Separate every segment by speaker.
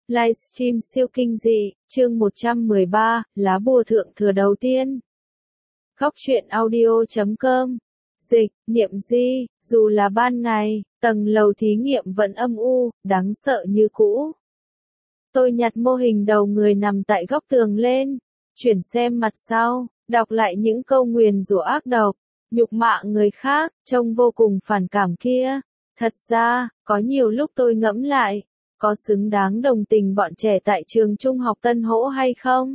Speaker 1: Livestream siêu kinh dị, chương 113, lá bùa thượng thừa đầu tiên. Góc truyện audio.com. Dịch, Niệm Di, dù là ban ngày, tầng lầu thí nghiệm vẫn âm u, đáng sợ như cũ. Tôi nhặt mô hình đầu người nằm tại góc tường lên, chuyển xem mặt sau, đọc lại những câu nguyền rủa ác độc, nhục mạ người khác, trông vô cùng phản cảm kia. Thật ra, có nhiều lúc tôi ngẫm lại, có xứng đáng đồng tình bọn trẻ tại trường trung học Tân Hỗ hay không?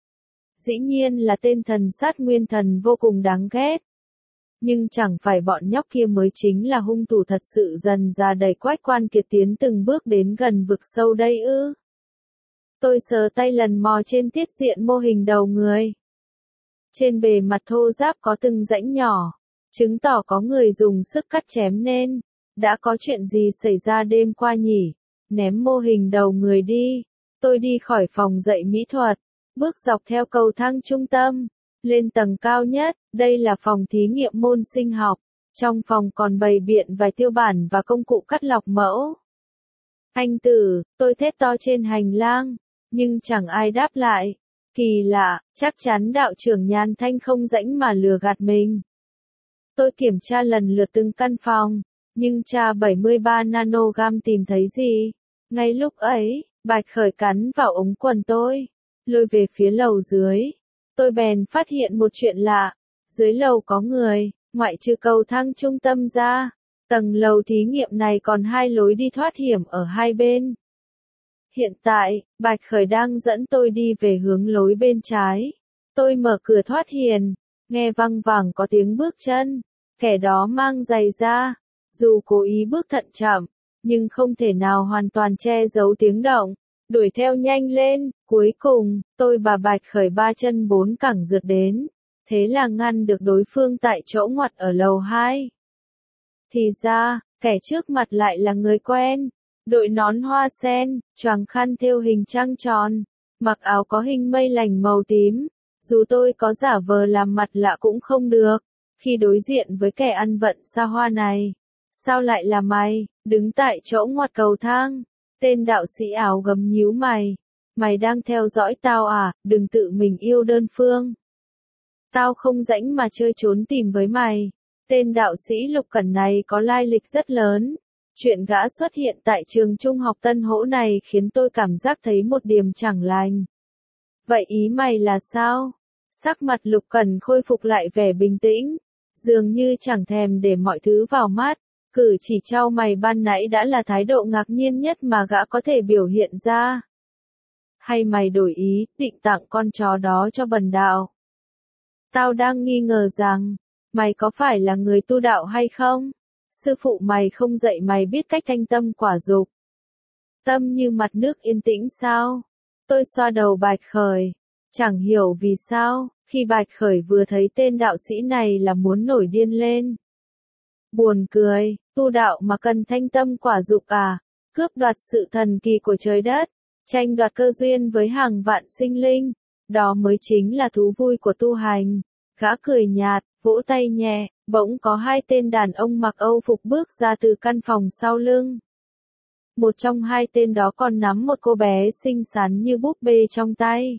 Speaker 1: Dĩ nhiên là tên thần sát nguyên thần vô cùng đáng ghét. Nhưng chẳng phải bọn nhóc kia mới chính là hung thủ thật sự dần ra đẩy Quách Quan Kiệt tiến từng bước đến gần vực sâu đây ư? Tôi sờ tay lần mò trên tiết diện mô hình đầu người. Trên bề mặt thô ráp có từng rãnh nhỏ, chứng tỏ có người dùng sức cắt chém nên. Đã có chuyện gì xảy ra đêm qua nhỉ? Ném mô hình đầu người đi. Tôi đi khỏi phòng dạy mỹ thuật, bước dọc theo cầu thang trung tâm, lên tầng cao nhất, đây là phòng thí nghiệm môn sinh học. Trong phòng còn bày biện vài tiêu bản và công cụ cắt lọc mẫu. Anh Tử, tôi thét to trên hành lang, nhưng chẳng ai đáp lại. Kỳ lạ, chắc chắn đạo trưởng Nhàn Thanh không rãnh mà lừa gạt mình. Tôi kiểm tra lần lượt từng căn phòng, nhưng tra 73 nanogam tìm thấy gì? Ngay lúc ấy, Bạch Khởi cắn vào ống quần tôi, lôi về phía lầu dưới. Tôi bèn phát hiện một chuyện lạ, dưới lầu có người, ngoại trừ cầu thang trung tâm ra, tầng lầu thí nghiệm này còn hai lối đi thoát hiểm ở hai bên. Hiện tại, Bạch Khởi đang dẫn tôi đi về hướng lối bên trái. Tôi mở cửa thoát hiểm, nghe văng vẳng có tiếng bước chân, kẻ đó mang giày da. Dù cố ý bước thận trọng, nhưng không thể nào hoàn toàn che giấu tiếng động, đuổi theo nhanh lên, cuối cùng, tôi và Bạch Khởi ba chân bốn cẳng rượt đến, thế là ngăn được đối phương tại chỗ ngoặt ở lầu 2. Thì ra, kẻ trước mặt lại là người quen, đội nón hoa sen, choàng khăn thêu hình trăng tròn, mặc áo có hình mây lành màu tím, dù tôi có giả vờ làm mặt lạ cũng không được, khi đối diện với kẻ ăn vận xa hoa này. Sao lại là mày, đứng tại chỗ ngoặt cầu thang? Tên đạo sĩ áo gấm nhíu mày. Mày đang theo dõi tao à, đừng tự mình yêu đơn phương. Tao không rãnh mà chơi trốn tìm với mày. Tên đạo sĩ Lục Cẩn này có lai lịch rất lớn. Chuyện gã xuất hiện tại trường trung học Tân Hỗ này khiến tôi cảm giác thấy một điểm chẳng lành. Vậy ý mày là sao? Sắc mặt Lục Cẩn khôi phục lại vẻ bình tĩnh, dường như chẳng thèm để mọi thứ vào mắt. Cử chỉ trao mày ban nãy đã là thái độ ngạc nhiên nhất mà gã có thể biểu hiện ra. Hay mày đổi ý, định tặng con chó đó cho bần đạo? Tao đang nghi ngờ rằng, mày có phải là người tu đạo hay không? Sư phụ mày không dạy mày biết cách thanh tâm quả dục. Tâm như mặt nước yên tĩnh sao? Tôi xoa đầu Bạch Khởi. Chẳng hiểu vì sao, khi Bạch Khởi vừa thấy tên đạo sĩ này là muốn nổi điên lên. Buồn cười, tu đạo mà cần thanh tâm quả dục à, cướp đoạt sự thần kỳ của trời đất, tranh đoạt cơ duyên với hàng vạn sinh linh, đó mới chính là thú vui của tu hành. Gã cười nhạt, vỗ tay nhẹ, bỗng có hai tên đàn ông mặc Âu phục bước ra từ căn phòng sau lưng. Một trong hai tên đó còn nắm một cô bé xinh xắn như búp bê trong tay.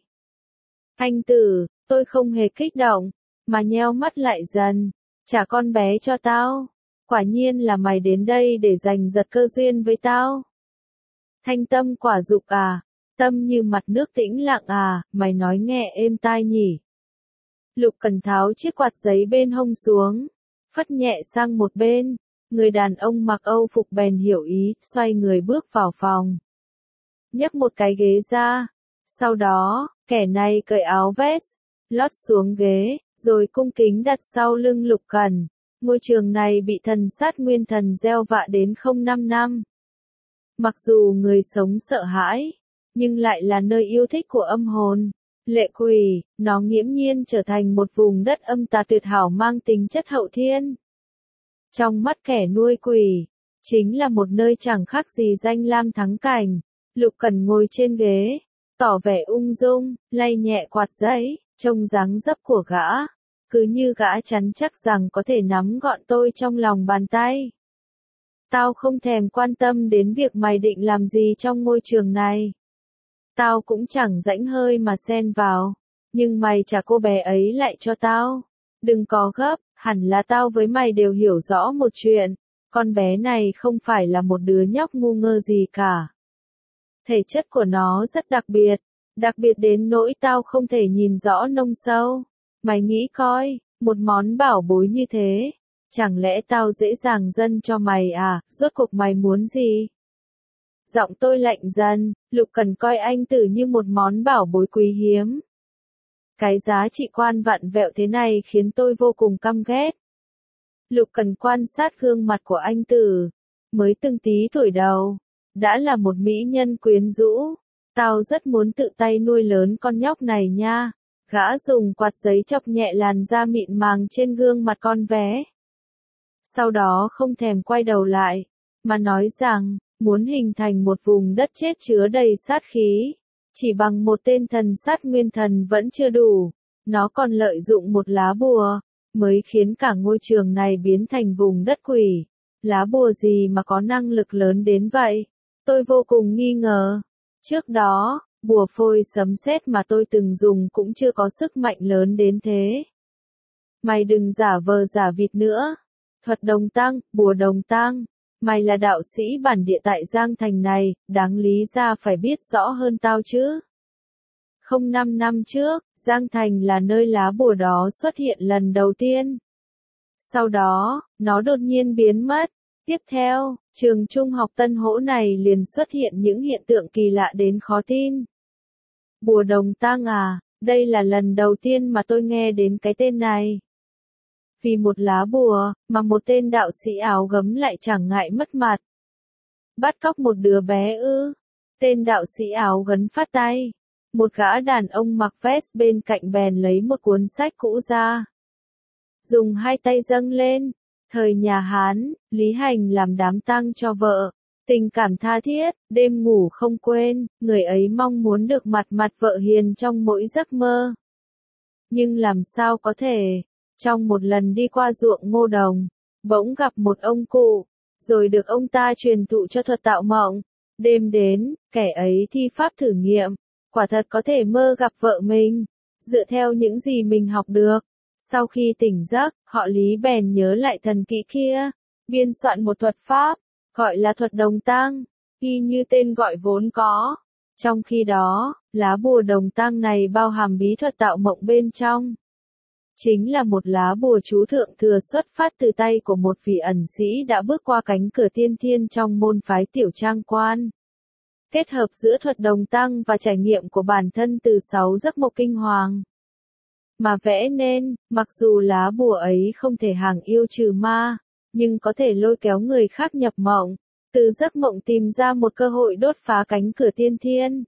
Speaker 1: Anh Tử, tôi không hề kích động, mà nheo mắt lại dần, trả con bé cho tao. Quả nhiên là mày đến đây để giành giật cơ duyên với tao. Thanh tâm quả dục à, tâm như mặt nước tĩnh lặng à, mày nói nghe êm tai nhỉ. Lục Cẩn tháo chiếc quạt giấy bên hông xuống, phất nhẹ sang một bên, người đàn ông mặc Âu phục bèn hiểu ý, xoay người bước vào phòng. Nhấc một cái ghế ra, sau đó, kẻ này cởi áo vest, lót xuống ghế, rồi cung kính đặt sau lưng Lục Cẩn. Ngôi trường này bị thần sát nguyên thần gieo vạ đến 05 năm. Mặc dù người sống sợ hãi, nhưng lại là nơi yêu thích của âm hồn. Lệ quỷ, nó nghiễm nhiên trở thành một vùng đất âm tà tuyệt hảo mang tính chất hậu thiên. Trong mắt kẻ nuôi quỷ, chính là một nơi chẳng khác gì danh lam thắng cảnh. Lục Cẩn ngồi trên ghế, tỏ vẻ ung dung, lay nhẹ quạt giấy, trông dáng dấp của gã. Cứ như gã chắn chắc rằng có thể nắm gọn tôi trong lòng bàn tay. Tao không thèm quan tâm đến việc mày định làm gì trong ngôi trường này. Tao cũng chẳng rãnh hơi mà xen vào. Nhưng mày trả cô bé ấy lại cho tao. Đừng có gấp, hẳn là tao với mày đều hiểu rõ một chuyện. Con bé này không phải là một đứa nhóc ngu ngơ gì cả. Thể chất của nó rất đặc biệt đến nỗi tao không thể nhìn rõ nông sâu. Mày nghĩ coi, một món bảo bối như thế, chẳng lẽ tao dễ dàng dâng cho mày à, rốt cuộc mày muốn gì? Giọng tôi lạnh dần, Lục Cần coi anh Tử như một món bảo bối quý hiếm. Cái giá trị quan vặn vẹo thế này khiến tôi vô cùng căm ghét. Lục Cần quan sát gương mặt của anh Tử, mới từng tí tuổi đầu, đã là một mỹ nhân quyến rũ. Tao rất muốn tự tay nuôi lớn con nhóc này nha. Gã dùng quạt giấy chọc nhẹ làn da mịn màng trên gương mặt con bé. Sau đó không thèm quay đầu lại, mà nói rằng, muốn hình thành một vùng đất chết chứa đầy sát khí. Chỉ bằng một tên thần sát nguyên thần vẫn chưa đủ. Nó còn lợi dụng một lá bùa, mới khiến cả ngôi trường này biến thành vùng đất quỷ. Lá bùa gì mà có năng lực lớn đến vậy? Tôi vô cùng nghi ngờ. Trước đó, bùa phôi sấm sét mà tôi từng dùng cũng chưa có sức mạnh lớn đến thế. Mày đừng giả vờ giả vịt nữa. Thuật đồng tăng, bùa đồng tăng. Mày là đạo sĩ bản địa tại Giang Thành này, đáng lý ra phải biết rõ hơn tao chứ. 05 năm trước, Giang Thành là nơi lá bùa đó xuất hiện lần đầu tiên. Sau đó, nó đột nhiên biến mất. Tiếp theo, trường trung học Tân Hỗ này liền xuất hiện những hiện tượng kỳ lạ đến khó tin. Bùa đồng tang à, đây là lần đầu tiên mà tôi nghe đến cái tên này. Vì một lá bùa, mà một tên đạo sĩ áo gấm lại chẳng ngại mất mặt. Bắt cóc một đứa bé ư. Tên đạo sĩ áo gấm phát tay. Một gã đàn ông mặc vest bên cạnh bèn lấy một cuốn sách cũ ra. Dùng hai tay dâng lên. Thời nhà Hán, Lý Hành làm đám tang cho vợ. Tình cảm tha thiết, đêm ngủ không quên, người ấy mong muốn được mặt vợ hiền trong mỗi giấc mơ. Nhưng làm sao có thể, trong một lần đi qua ruộng ngô đồng, bỗng gặp một ông cụ, rồi được ông ta truyền thụ cho thuật tạo mộng. Đêm đến, kẻ ấy thi pháp thử nghiệm, quả thật có thể mơ gặp vợ mình, dựa theo những gì mình học được. Sau khi tỉnh giấc, họ Lý bèn nhớ lại thần kỹ kia, biên soạn một thuật pháp, gọi là thuật đồng tang, y như tên gọi vốn có. Trong khi đó, lá bùa đồng tang này bao hàm bí thuật tạo mộng bên trong. Chính là một lá bùa chú thượng thừa xuất phát từ tay của một vị ẩn sĩ đã bước qua cánh cửa tiên thiên trong môn phái Tiểu Trang Quan. Kết hợp giữa thuật đồng tang và trải nghiệm của bản thân từ 6 giấc mộng kinh hoàng. Mà vẽ nên, mặc dù lá bùa ấy không thể hàng yêu trừ ma, nhưng có thể lôi kéo người khác nhập mộng, từ giấc mộng tìm ra một cơ hội đốt phá cánh cửa tiên thiên.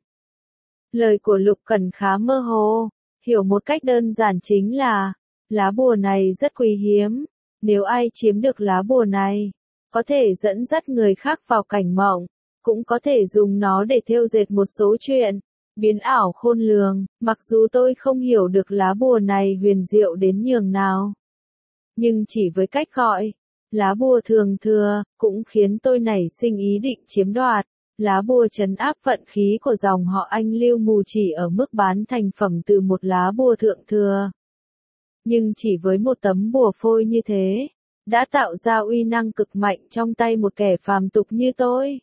Speaker 1: Lời của Lục Cẩn khá mơ hồ, hiểu một cách đơn giản chính là, lá bùa này rất quý hiếm, nếu ai chiếm được lá bùa này, có thể dẫn dắt người khác vào cảnh mộng, cũng có thể dùng nó để thêu dệt một số chuyện, biến ảo khôn lường. Mặc dù tôi không hiểu được lá bùa này huyền diệu đến nhường nào, nhưng chỉ với cách gọi, lá bùa thường thừa, cũng khiến tôi nảy sinh ý định chiếm đoạt. Lá bùa trấn áp vận khí của dòng họ Anh Lưu Mù chỉ ở mức bán thành phẩm từ một lá bùa thượng thừa. Nhưng chỉ với một tấm bùa phôi như thế, đã tạo ra uy năng cực mạnh trong tay một kẻ phàm tục như tôi.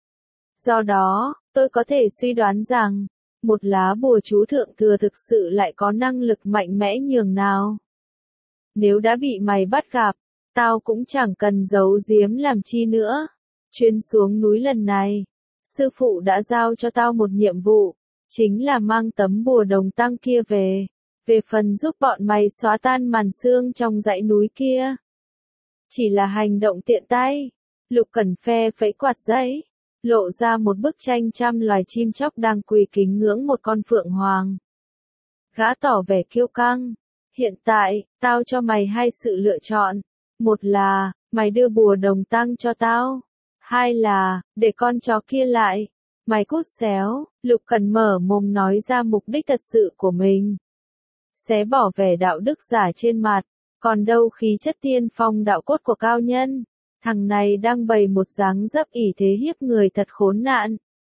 Speaker 1: Do đó, tôi có thể suy đoán rằng, một lá bùa chú thượng thừa thực sự lại có năng lực mạnh mẽ nhường nào. Nếu đã bị mày bắt gặp, tao cũng chẳng cần giấu giếm làm chi nữa. Chuyến xuống núi lần này, sư phụ đã giao cho tao một nhiệm vụ, chính là mang tấm bùa đồng tang kia về phần giúp bọn mày xóa tan màn sương trong dãy núi kia. Chỉ là hành động tiện tay, Lục Cẩn phe phẩy quạt giấy, lộ ra một bức tranh trăm loài chim chóc đang quỳ kính ngưỡng một con phượng hoàng. Gã tỏ vẻ kiêu căng, hiện tại, tao cho mày hai sự lựa chọn, một là, mày đưa bùa đồng tang cho tao, hai là, để con chó kia lại, mày cút xéo. Lục Cẩn mở mồm nói ra mục đích thật sự của mình. Xé bỏ vẻ đạo đức giả trên mặt, còn đâu khí chất tiên phong đạo cốt của cao nhân. Thằng này đang bày một dáng dấp ỷ thế hiếp người thật khốn nạn.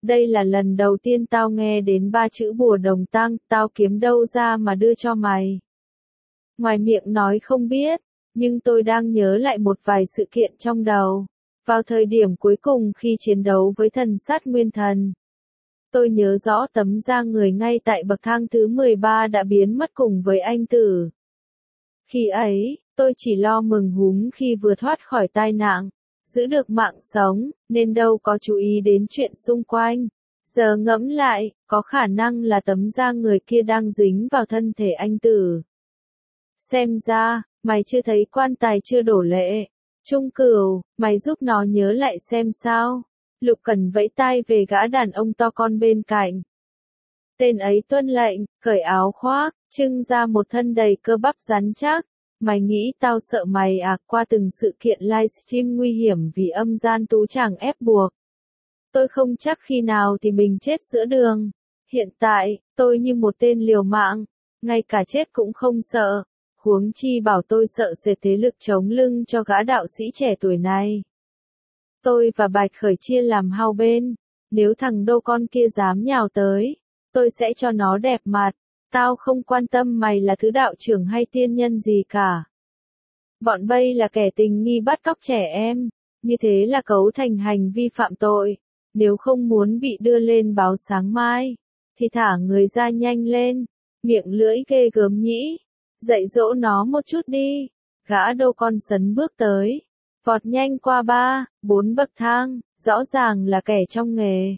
Speaker 1: đây là lần đầu tiên tao nghe đến 3 chữ bùa đồng tăng, tao kiếm đâu ra mà đưa cho mày. Ngoài miệng nói không biết, nhưng tôi đang nhớ lại một vài sự kiện trong đầu. Vào thời điểm cuối cùng khi chiến đấu với thần sát nguyên thần, tôi nhớ rõ tấm da người ngay tại bậc thang thứ 13 đã biến mất cùng với anh Tử. Khi ấy, tôi chỉ lo mừng húm khi vừa thoát khỏi tai nạn, giữ được mạng sống, nên đâu có chú ý đến chuyện xung quanh. Giờ ngẫm lại, có khả năng là tấm da người kia đang dính vào thân thể anh Tử. Xem ra, mày chưa thấy quan tài chưa đổ lệ. Trung Cửu, mày giúp nó nhớ lại xem sao. Lục Cẩn vẫy tay về gã đàn ông to con bên cạnh. Tên ấy tuân lệnh, cởi áo khoác, trưng ra một thân đầy cơ bắp rắn chắc. Mày nghĩ tao sợ mày à? Qua từng sự kiện livestream nguy hiểm vì âm gian tú chàng ép buộc, tôi không chắc khi nào thì mình chết giữa đường. Hiện tại, tôi như một tên liều mạng, ngay cả chết cũng không sợ. Huống chi bảo tôi sợ sệt thế lực chống lưng cho gã đạo sĩ trẻ tuổi này. Tôi và Bạch Khởi chia làm hai bên. Nếu thằng đô con kia dám nhào tới, tôi sẽ cho nó đẹp mặt. Tao không quan tâm mày là thứ đạo trưởng hay tiên nhân gì cả. Bọn bây là kẻ tình nghi bắt cóc trẻ em. Như thế là cấu thành hành vi phạm tội. Nếu không muốn bị đưa lên báo sáng mai, thì thả người ra nhanh lên. Miệng lưỡi ghê gớm nhĩ. Dạy dỗ nó một chút đi. Gã đô con sấn bước tới, vọt nhanh qua 3, 4 bậc thang, rõ ràng là kẻ trong nghề.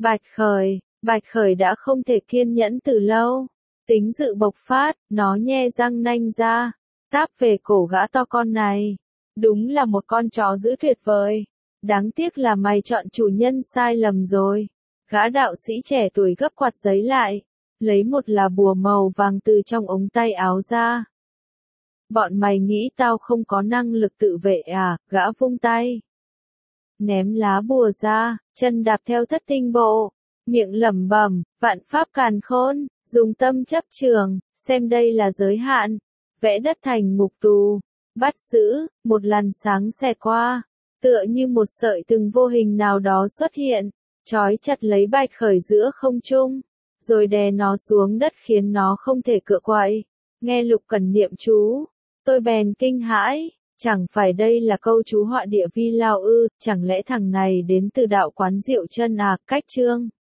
Speaker 1: Bạch Khởi đã không thể kiên nhẫn từ lâu. Tính dự bộc phát, nó nhe răng nanh ra, táp về cổ gã to con này. Đúng là một con chó dữ tuyệt vời. Đáng tiếc là mày chọn chủ nhân sai lầm rồi. Gã đạo sĩ trẻ tuổi gấp quạt giấy lại, lấy một lá bùa màu vàng từ trong ống tay áo ra. Bọn mày nghĩ tao không có năng lực tự vệ à? Gã vung tay, ném lá bùa ra, chân đạp theo thất tinh bộ, miệng lẩm bẩm, vạn pháp càn khôn, dùng tâm chấp trường, xem đây là giới hạn, vẽ đất thành ngục tù, bắt giữ, một làn sáng xẹt qua, tựa như một sợi từng vô hình nào đó xuất hiện, trói chặt lấy Bạch Khởi giữa không trung, rồi đè nó xuống đất khiến nó không thể cựa quậy. Nghe Lục Cẩn niệm chú, tôi bèn kinh hãi, chẳng phải đây là câu chú họa địa vi lao ư, chẳng lẽ thằng này đến từ đạo quán Diệu Chân à? Cách chương